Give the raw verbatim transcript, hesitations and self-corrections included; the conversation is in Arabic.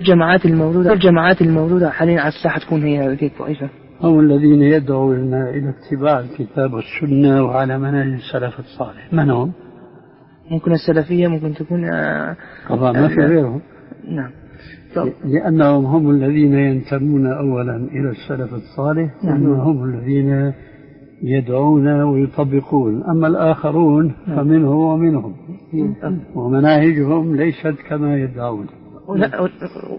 الجماعات الموجودة الجماعات الموجودة حاليا على الساحة تكون هي هذه الطائفة؟ هم الذين يدعون إلى اتباع الكتاب والسنة وعلى منهج السلف الصالح. من هم؟ ممكن السلفية، ممكن تكون طبعا ما في غيرهم. نعم. لأنهم هم الذين ينتمون أولا إلى السلف الصالح، نعم. هم الذين يدعون ويطبقون. أما الآخرون فمنه ومنهم، ومناهجهم ليست كما يدعون.